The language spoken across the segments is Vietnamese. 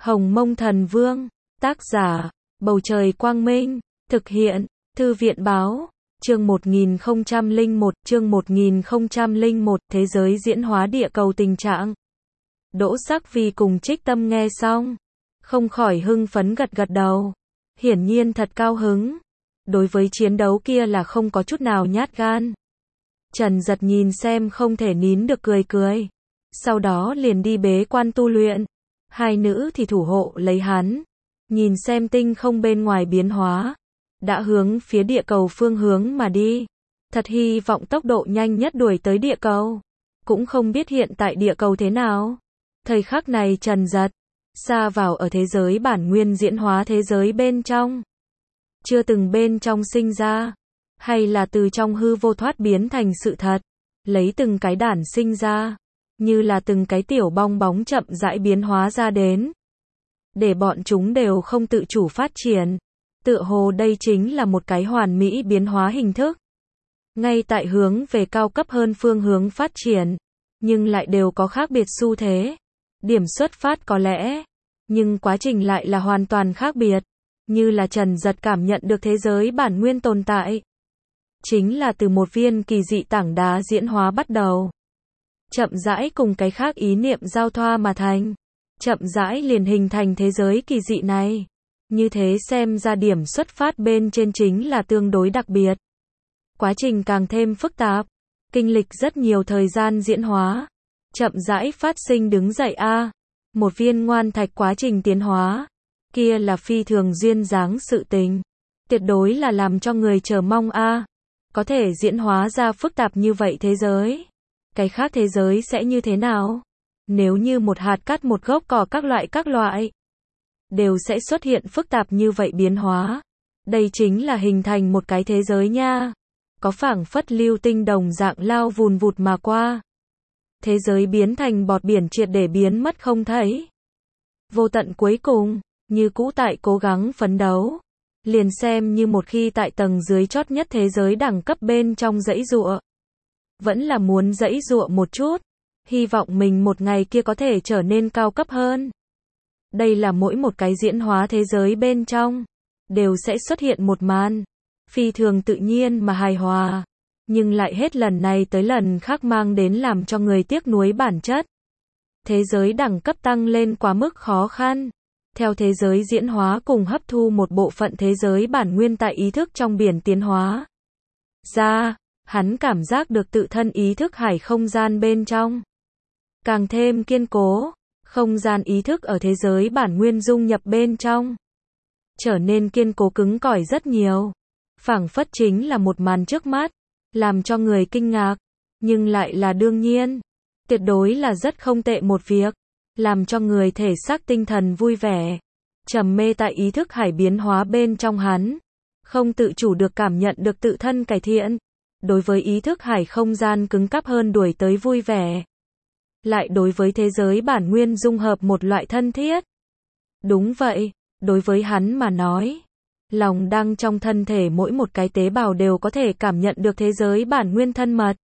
Hồng Mông Thần Vương, tác giả, Bầu Trời Quang Minh, thực hiện, Thư viện Báo, chương 1001, thế giới diễn hóa địa cầu tình trạng. Đỗ Sắc Vi cùng Trích Tâm nghe xong, không khỏi hưng phấn gật gật đầu. Hiển nhiên thật cao hứng. Đối với chiến đấu kia là không có chút nào nhát gan. Trần Giật nhìn xem không thể nín được cười cười. Sau đó liền đi bế quan tu luyện. Hai nữ thì thủ hộ lấy hắn. Nhìn xem tinh không bên ngoài biến hóa. Đã hướng phía địa cầu phương hướng mà đi. Thật hy vọng tốc độ nhanh nhất đuổi tới địa cầu. Cũng không biết hiện tại địa cầu thế nào. Thời khắc này Trần Giật xa vào ở thế giới bản nguyên diễn hóa thế giới bên trong. Chưa từng bên trong sinh ra, hay là từ trong hư vô thoát biến thành sự thật, lấy từng cái đản sinh ra, như là từng cái tiểu bong bóng chậm rãi biến hóa ra đến. Để bọn chúng đều không tự chủ phát triển, tựa hồ đây chính là một cái hoàn mỹ biến hóa hình thức. Ngay tại hướng về cao cấp hơn phương hướng phát triển, nhưng lại đều có khác biệt xu thế. Điểm xuất phát có lẽ, nhưng quá trình lại là hoàn toàn khác biệt. Như là Trần Giật cảm nhận được thế giới bản nguyên tồn tại. Chính là từ một viên kỳ dị tảng đá diễn hóa bắt đầu. Chậm rãi cùng cái khác ý niệm giao thoa mà thành. Chậm rãi liền hình thành thế giới kỳ dị này. Như thế xem ra điểm xuất phát bên trên chính là tương đối đặc biệt. Quá trình càng thêm phức tạp. Kinh lịch rất nhiều thời gian diễn hóa. Chậm rãi phát sinh đứng dậy một viên ngoan thạch quá trình tiến hóa. Kia là phi thường duyên dáng sự tình. Tuyệt đối là làm cho người chờ mong Có thể diễn hóa ra phức tạp như vậy thế giới. Cái khác thế giới sẽ như thế nào? Nếu như một hạt cát một gốc cỏ các loại đều sẽ xuất hiện phức tạp như vậy biến hóa. Đây chính là hình thành một cái thế giới nha. Có phảng phất lưu tinh đồng dạng lao vùn vụt mà qua. Thế giới biến thành bọt biển triệt để biến mất không thấy. Vô tận cuối cùng, như cũ tại cố gắng phấn đấu. Liền xem như một khi tại tầng dưới chót nhất thế giới đẳng cấp bên trong dãy dụa. Vẫn là muốn dãy dụa một chút. Hy vọng mình một ngày kia có thể trở nên cao cấp hơn. Đây là mỗi một cái diễn hóa thế giới bên trong. Đều sẽ xuất hiện một màn. Phi thường tự nhiên mà hài hòa. Nhưng lại hết lần này tới lần khác mang đến làm cho người tiếc nuối bản chất. Thế giới đẳng cấp tăng lên quá mức khó khăn. Theo thế giới diễn hóa cùng hấp thu một bộ phận thế giới bản nguyên tại ý thức trong biển tiến hóa ra, hắn cảm giác được tự thân ý thức hải không gian bên trong càng thêm kiên cố, không gian ý thức ở thế giới bản nguyên dung nhập bên trong trở nên kiên cố cứng cỏi rất nhiều, phảng phất chính là một màn trước mắt, làm cho người kinh ngạc, nhưng lại là đương nhiên, tuyệt đối là rất không tệ một việc. Làm cho người thể xác tinh thần vui vẻ, trầm mê tại ý thức hải biến hóa bên trong hắn, không tự chủ được cảm nhận được tự thân cải thiện, đối với ý thức hải không gian cứng cáp hơn đuổi tới vui vẻ, lại đối với thế giới bản nguyên dung hợp một loại thân thiết. Đúng vậy, đối với hắn mà nói, lòng đang trong thân thể mỗi một cái tế bào đều có thể cảm nhận được thế giới bản nguyên thân mật.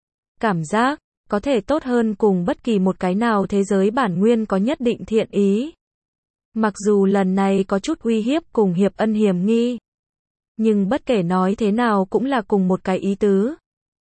Cảm giác có thể tốt hơn cùng bất kỳ một cái nào thế giới bản nguyên có nhất định thiện ý. Mặc dù lần này có chút uy hiếp cùng hiệp ân hiểm nghi. Nhưng bất kể nói thế nào cũng là cùng một cái ý tứ.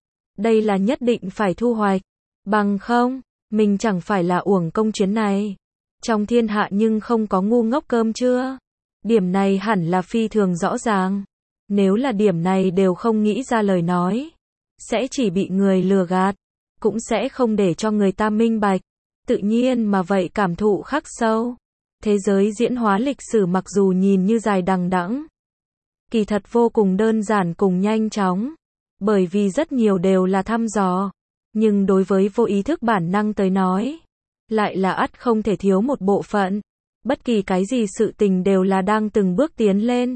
Đây là nhất định phải thu hoạch. Bằng không, mình chẳng phải là uổng công chuyến này. Trong thiên hạ nhưng không có ngu ngốc cơm chưa. Điểm này hẳn là phi thường rõ ràng. Nếu là điểm này đều không nghĩ ra lời nói, sẽ chỉ bị người lừa gạt. Cũng sẽ không để cho người ta minh bạch. Tự nhiên mà vậy cảm thụ khắc sâu. Thế giới diễn hóa lịch sử mặc dù nhìn như dài đằng đẵng, kỳ thật vô cùng đơn giản cùng nhanh chóng. Bởi vì rất nhiều đều là thăm dò. Nhưng đối với vô ý thức bản năng tới nói, lại là ắt không thể thiếu một bộ phận. Bất kỳ cái gì sự tình đều là đang từng bước tiến lên.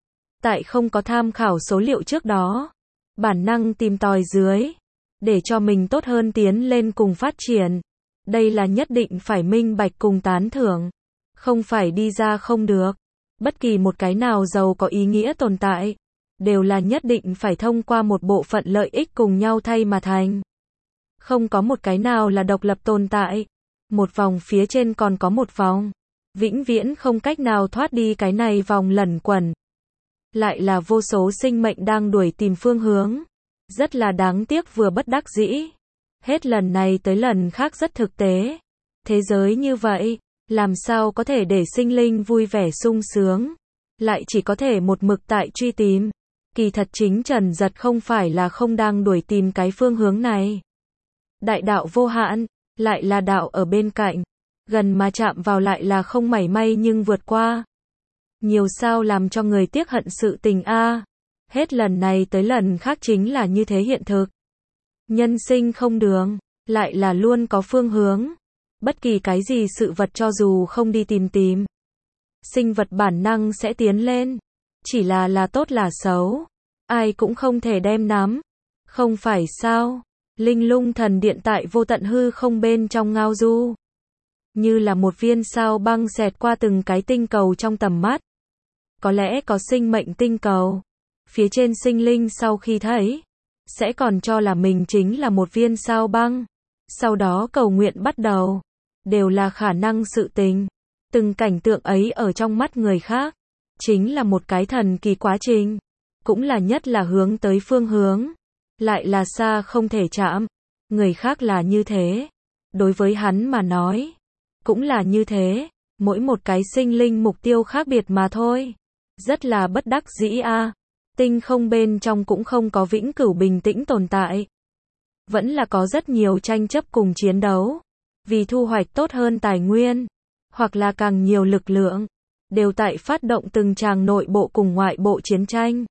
Tại không có tham khảo số liệu trước đó, bản năng tìm tòi dưới. Để cho mình tốt hơn tiến lên cùng phát triển. Đây là nhất định phải minh bạch cùng tán thưởng. Không phải đi ra không được. Bất kỳ một cái nào giàu có ý nghĩa tồn tại. Đều là nhất định phải thông qua một bộ phận lợi ích cùng nhau thay mà thành. Không có một cái nào là độc lập tồn tại. Một vòng phía trên còn có một vòng. vĩnh viễn không cách nào thoát đi cái này vòng luẩn quẩn. Lại là vô số sinh mệnh đang đuổi tìm phương hướng. Rất là đáng tiếc vừa bất đắc dĩ. Hết lần này tới lần khác rất thực tế. Thế giới như vậy, làm sao có thể để sinh linh vui vẻ sung sướng, lại chỉ có thể một mực tại truy tìm. Kỳ thật chính Trần Giật không phải là không đang đuổi tìm cái phương hướng này. Đại đạo vô hạn, lại là đạo ở bên cạnh, gần mà chạm vào lại là không mảy may nhưng vượt qua. Nhiều sao làm cho người tiếc hận sự tình a. Hết lần này tới lần khác chính là như thế hiện thực. Nhân sinh không đường, lại là luôn có phương hướng. Bất kỳ cái gì sự vật cho dù không đi tìm, sinh vật bản năng sẽ tiến lên. Chỉ là tốt là xấu, ai cũng không thể đem nắm. Không phải sao? Linh Lung Thần Điện tại vô tận hư không bên trong ngao du. Như là một viên sao băng xẹt qua từng cái tinh cầu trong tầm mắt. Có lẽ có sinh mệnh tinh cầu. Phía trên sinh linh sau khi thấy, sẽ còn cho là mình chính là một viên sao băng. Sau đó cầu nguyện bắt đầu. Đều là khả năng sự tình. Từng cảnh tượng ấy ở trong mắt người khác, chính là một cái thần kỳ quá trình. Cũng là nhất là hướng tới phương hướng. Lại là xa không thể chạm. Người khác là như thế. Đối với hắn mà nói, cũng là như thế. Mỗi một cái sinh linh mục tiêu khác biệt mà thôi. Rất là bất đắc dĩ a. Tinh không bên trong cũng không có vĩnh cửu bình tĩnh tồn tại. Vẫn là có rất nhiều tranh chấp cùng chiến đấu. Vì thu hoạch tốt hơn tài nguyên, hoặc là càng nhiều lực lượng, đều tại phát động từng tràng nội bộ cùng ngoại bộ chiến tranh.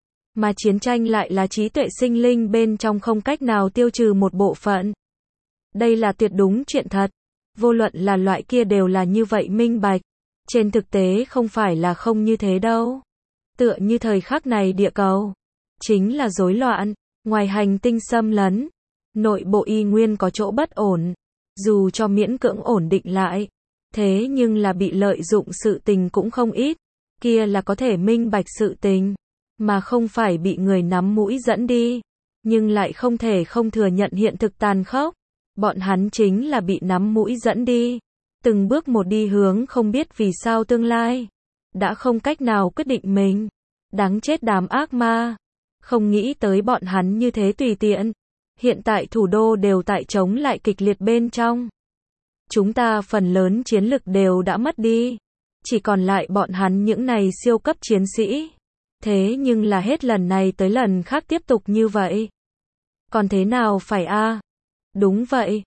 Mà chiến tranh lại là trí tuệ sinh linh bên trong không cách nào tiêu trừ một bộ phận. Đây là tuyệt đúng chuyện thật. Vô luận là loại kia đều là như vậy minh bạch. Trên thực tế không phải là không như thế đâu. Tựa như thời khắc này địa cầu, chính là rối loạn, ngoài hành tinh xâm lấn, nội bộ y nguyên có chỗ bất ổn. Dù cho miễn cưỡng ổn định lại, thế nhưng là bị lợi dụng sự tình cũng không ít. Kia là có thể minh bạch sự tình, mà không phải bị người nắm mũi dẫn đi. Nhưng lại không thể không thừa nhận hiện thực tàn khốc. Bọn hắn chính là bị nắm mũi dẫn đi. Từng bước một đi hướng không biết vì sao tương lai. Đã không cách nào quyết định mình. Đáng chết đám ác ma. Không nghĩ tới bọn hắn như thế tùy tiện. Hiện tại thủ đô đều tại chống lại kịch liệt bên trong. Chúng ta phần lớn chiến lực đều đã mất đi. Chỉ còn lại bọn hắn những này siêu cấp chiến sĩ. Thế nhưng là hết lần này tới lần khác tiếp tục như vậy. Còn thế nào phải a? Đúng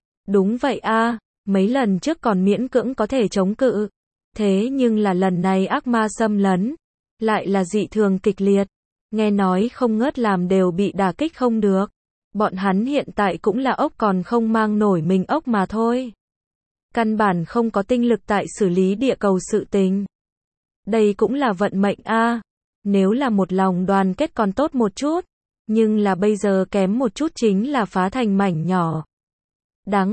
vậy a. Mấy lần trước còn miễn cưỡng có thể chống cự. Thế nhưng là lần này ác ma xâm lấn. Lại là dị thường kịch liệt. Nghe nói không ngớt làm đều bị đả kích không được. Bọn hắn hiện tại cũng là ốc còn không mang nổi mình ốc mà thôi. Căn bản không có tinh lực tại xử lý địa cầu sự tình. Đây cũng là vận mệnh a. Nếu là một lòng đoàn kết còn tốt một chút. Nhưng là bây giờ kém một chút chính là phá thành mảnh nhỏ. Đáng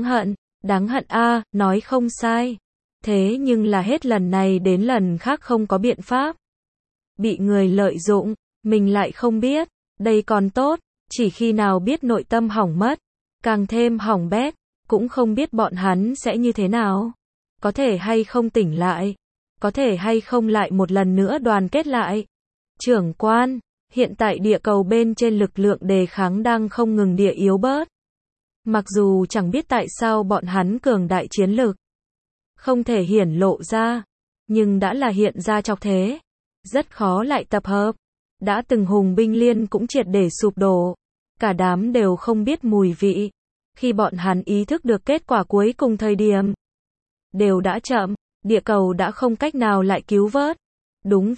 hận a, nói không sai. Thế nhưng là hết lần này đến lần khác không có biện pháp. Bị người lợi dụng, mình lại không biết. Đây còn tốt. Chỉ khi nào biết nội tâm hỏng mất, càng thêm hỏng bét, cũng không biết bọn hắn sẽ như thế nào. Có thể hay không tỉnh lại, có thể hay không lại một lần nữa đoàn kết lại. Trưởng quan, hiện tại địa cầu bên trên lực lượng đề kháng đang không ngừng địa yếu bớt. Mặc dù chẳng biết tại sao bọn hắn cường đại chiến lực, không thể hiển lộ ra, nhưng đã là hiện ra chọc thế. Rất khó lại tập hợp. Đã từng hùng binh liên cũng triệt để sụp đổ. Cả đám đều không biết mùi vị. Khi bọn hắn ý thức được kết quả cuối cùng thời điểm, đều đã chậm, địa cầu đã không cách nào lại cứu vớt. Đúng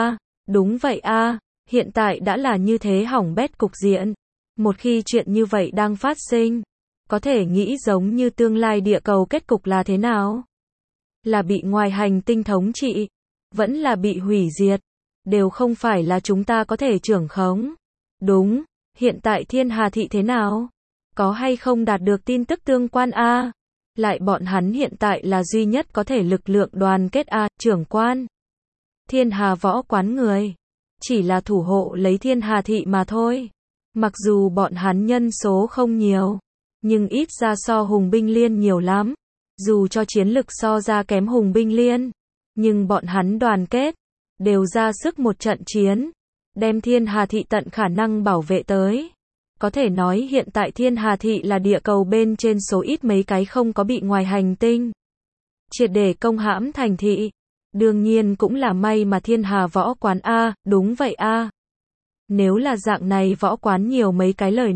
vậy a, hiện tại đã là như thế hỏng bét cục diện. Một khi chuyện như vậy đang phát sinh, có thể nghĩ giống như tương lai địa cầu kết cục là thế nào? Là bị ngoài hành tinh thống trị, vẫn là bị hủy diệt, đều không phải là chúng ta có thể trưởng khống. Đúng, hiện tại Thiên Hà Thị thế nào? Có hay không đạt được tin tức tương quan a? Lại bọn hắn hiện tại là duy nhất có thể lực lượng đoàn kết a, trưởng quan. Thiên Hà võ quán người, chỉ là thủ hộ lấy Thiên Hà Thị mà thôi. Mặc dù bọn hắn nhân số không nhiều, nhưng ít ra so hùng binh liên nhiều lắm. Dù cho chiến lực so ra kém hùng binh liên, Nhưng bọn hắn đoàn kết, đều ra sức một trận chiến, đem Thiên Hà Thị tận khả năng bảo vệ tới. Có thể nói hiện tại Thiên Hà Thị là địa cầu bên trên số ít mấy cái không có bị ngoài hành tinh triệt để công hãm thành thị. Đương nhiên cũng là may mà Thiên Hà võ quán a, đúng vậy a. Nếu là dạng này võ quán nhiều mấy cái lời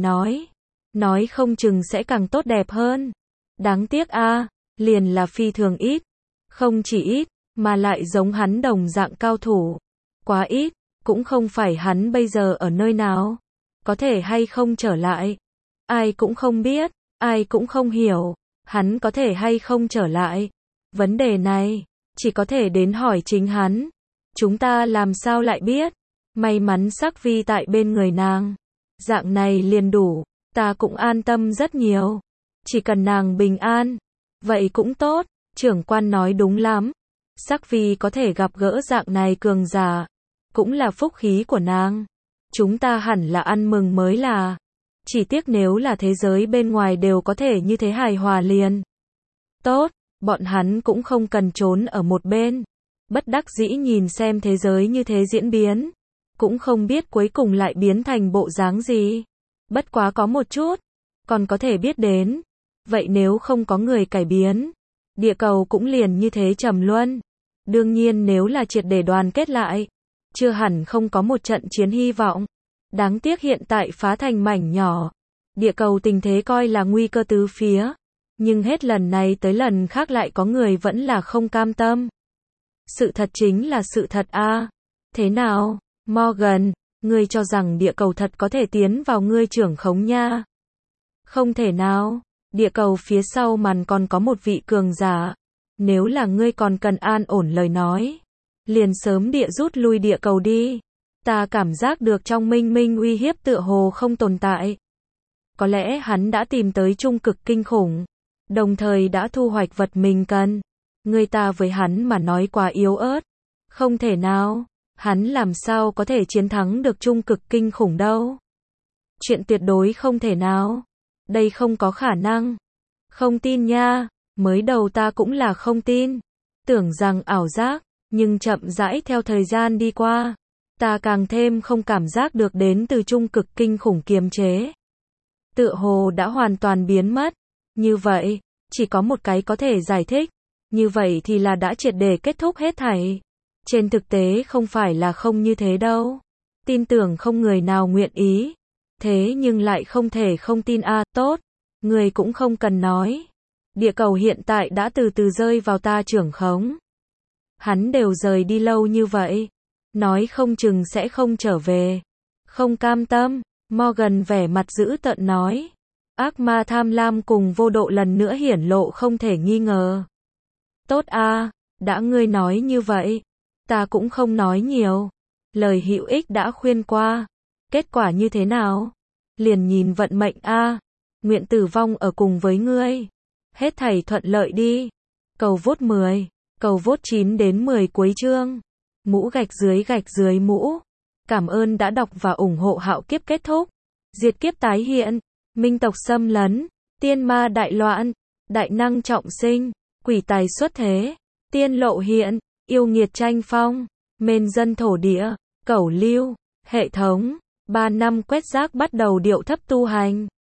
nói không chừng sẽ càng tốt đẹp hơn. Đáng tiếc a, liền là phi thường ít, không chỉ ít, mà lại giống hắn đồng dạng cao thủ. Quá ít, cũng không phải hắn bây giờ ở nơi nào, có thể hay không trở lại. Ai cũng không biết, ai cũng không hiểu, hắn có thể hay không trở lại. Vấn đề này, chỉ có thể đến hỏi chính hắn. Chúng ta làm sao lại biết? May mắn Sắc Vi tại bên người nàng. Dạng này liền đủ, ta cũng an tâm rất nhiều. Chỉ cần nàng bình an, vậy cũng tốt. Trưởng quan nói đúng lắm. Sắc Vi có thể gặp gỡ dạng này cường giả, cũng là phúc khí của nàng. Chúng ta hẳn là ăn mừng mới là. Chỉ tiếc nếu là thế giới bên ngoài đều có thể như thế hài hòa liền tốt, bọn hắn cũng không cần trốn ở một bên. Bất đắc dĩ nhìn xem thế giới như thế diễn biến, cũng không biết cuối cùng lại biến thành bộ dáng gì. Bất quá có một chút, còn có thể biết đến. Vậy nếu không có người cải biến, địa cầu cũng liền như thế trầm luân. Đương nhiên nếu là triệt để đoàn kết lại, chưa hẳn không có một trận chiến hy vọng. Đáng tiếc hiện tại phá thành mảnh nhỏ, địa cầu tình thế coi là nguy cơ tứ phía. Nhưng hết lần này tới lần khác lại có người vẫn là không cam tâm. Sự thật chính là sự thật a. Thế nào, Morgan, ngươi cho rằng địa cầu thật có thể tiến vào ngươi trưởng khống nha? Không thể nào, địa cầu phía sau màn còn có một vị cường giả. Nếu là ngươi còn cần an ổn lời nói, liền sớm địa rút lui địa cầu đi. Ta cảm giác được trong minh minh uy hiếp tựa hồ không tồn tại. Có lẽ hắn đã tìm tới trung cực kinh khủng, đồng thời đã thu hoạch vật mình cần. Người ta với hắn mà nói quá yếu ớt. Không thể nào, hắn làm sao có thể chiến thắng được trung cực kinh khủng đâu. Chuyện tuyệt đối không thể nào. Đây không có khả năng. Không tin nha, mới đầu ta cũng là không tin. Tưởng rằng ảo giác, nhưng chậm rãi theo thời gian đi qua, ta càng thêm không cảm giác được đến từ trung cực kinh khủng kiềm chế. Tựa hồ đã hoàn toàn biến mất. Như vậy, chỉ có một cái có thể giải thích. Như vậy thì là đã triệt để kết thúc hết thảy. Trên thực tế không phải là không như thế đâu. Tin tưởng không người nào nguyện ý. Thế nhưng lại không thể không tin a, tốt. Người cũng không cần nói. Địa cầu hiện tại đã từ từ rơi vào ta trưởng khống. Hắn đều rời đi lâu như vậy. Nói không chừng sẽ không trở về. Không cam tâm, Morgan vẻ mặt dữ tợn nói. Ác ma tham lam cùng vô độ lần nữa hiển lộ không thể nghi ngờ. Tốt a, đã ngươi nói như vậy, ta cũng không nói nhiều. Lời hữu ích đã khuyên qua. Kết quả như thế nào? Liền nhìn vận mệnh a. Nguyện tử vong ở cùng với ngươi. Hết thảy thuận lợi đi. Cầu vote 10, cầu vote 9 đến 10 cuối chương. Mũ gạch dưới mũ. Cảm ơn đã đọc và ủng hộ Hạo Kiếp kết thúc. Diệt kiếp tái hiện. Minh tộc xâm lấn. Tiên ma đại loạn. Đại năng trọng sinh. Quỷ tài xuất thế. Tiên lộ hiện. Yêu nghiệt tranh phong. Mên dân thổ địa. Cẩu lưu. Hệ thống. 3 năm quét rác bắt đầu điệu thấp tu hành.